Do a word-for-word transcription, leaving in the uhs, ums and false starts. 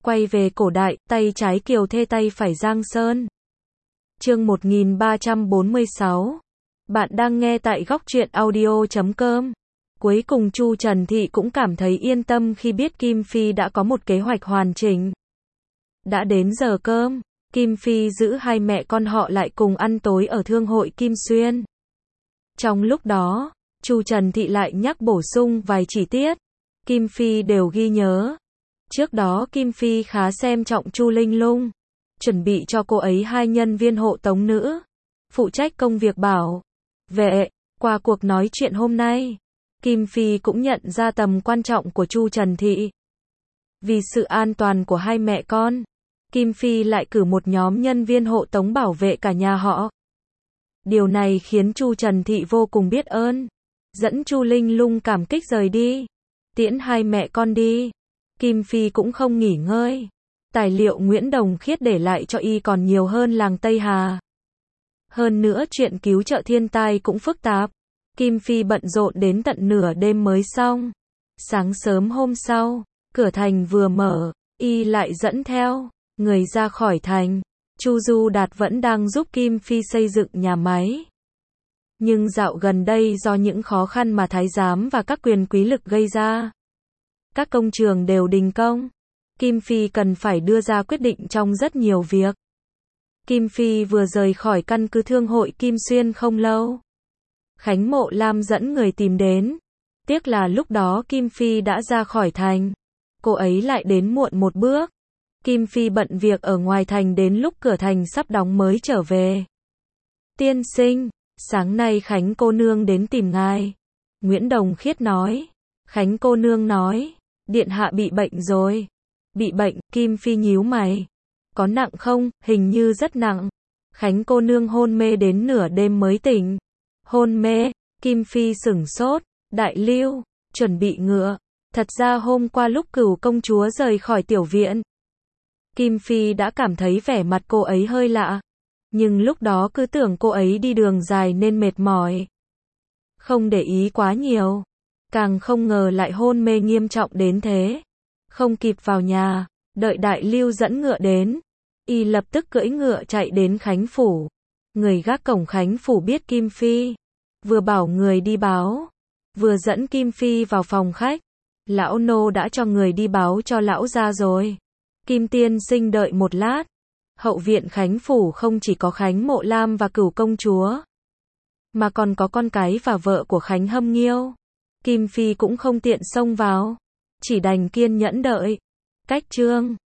Quay về cổ đại, tay trái Kiều Thê tay phải Giang Sơn. Chương một nghìn ba trăm bốn mươi sáu. Bạn đang nghe tại góc truyện audio chấm com. Cuối cùng Chu Trần Thị cũng cảm thấy yên tâm khi biết Kim Phi đã có một kế hoạch hoàn chỉnh. Đã đến giờ cơm, Kim Phi giữ hai mẹ con họ lại cùng ăn tối ở Thương hội Kim Xuyên. Trong lúc đó, Chu Trần Thị lại nhắc bổ sung vài chi tiết. Kim Phi đều ghi nhớ. Trước đó Kim Phi khá xem trọng Chu Linh Lung, chuẩn bị cho cô ấy hai nhân viên hộ tống nữ, phụ trách công việc bảo vệ. Qua cuộc nói chuyện hôm nay, Kim Phi cũng nhận ra tầm quan trọng của Chu Trần Thị. Vì sự an toàn của hai mẹ con, Kim Phi lại cử một nhóm nhân viên hộ tống bảo vệ cả nhà họ. Điều này khiến Chu Trần Thị vô cùng biết ơn, dẫn Chu Linh Lung cảm kích rời đi, tiễn hai mẹ con đi. Kim Phi cũng không nghỉ ngơi. Tài liệu Nguyễn Đồng Khiết để lại cho y còn nhiều hơn làng Tây Hà. Hơn nữa chuyện cứu trợ thiên tai cũng phức tạp. Kim Phi bận rộn đến tận nửa đêm mới xong. Sáng sớm hôm sau, cửa thành vừa mở, y lại dẫn theo người ra khỏi thành. Chu Du Đạt vẫn đang giúp Kim Phi xây dựng nhà máy. Nhưng dạo gần đây do những khó khăn mà thái giám và các quyền quý lực gây ra, các công trường đều đình công. Kim Phi cần phải đưa ra quyết định trong rất nhiều việc. Kim Phi vừa rời khỏi căn cứ Thương hội Kim Xuyên không lâu, Khánh Mộ Lam dẫn người tìm đến. Tiếc là lúc đó Kim Phi đã ra khỏi thành. Cô ấy lại đến muộn một bước. Kim Phi bận việc ở ngoài thành đến lúc cửa thành sắp đóng mới trở về. Tiên sinh, sáng nay Khánh cô nương đến tìm ngài. Nguyễn Đồng Khiết nói. Khánh cô nương nói, điện hạ bị bệnh rồi. Bị bệnh, Kim Phi nhíu mày. Có nặng không? Hình như rất nặng. Khánh cô nương hôn mê đến nửa đêm mới tỉnh. Hôn mê? Kim Phi sửng sốt. Đại Lưu, chuẩn bị ngựa. Thật ra hôm qua lúc Cửu công chúa rời khỏi tiểu viện, Kim Phi đã cảm thấy vẻ mặt cô ấy hơi lạ. Nhưng lúc đó cứ tưởng cô ấy đi đường dài nên mệt mỏi, không để ý quá nhiều. Càng không ngờ lại hôn mê nghiêm trọng đến thế. Không kịp vào nhà, đợi Đại Lưu dẫn ngựa đến, y lập tức cưỡi ngựa chạy đến Khánh phủ. Người gác cổng Khánh phủ biết Kim Phi, vừa bảo người đi báo, vừa dẫn Kim Phi vào phòng khách. Lão nô đã cho người đi báo cho lão gia rồi. Kim tiên sinh đợi một lát. Hậu viện Khánh phủ không chỉ có Khánh Mộ Lam và Cửu công chúa, mà còn có con cái và vợ của Khánh Hâm Nghiêu. Kim Phi cũng không tiện xông vào, chỉ đành kiên nhẫn đợi. Cách chương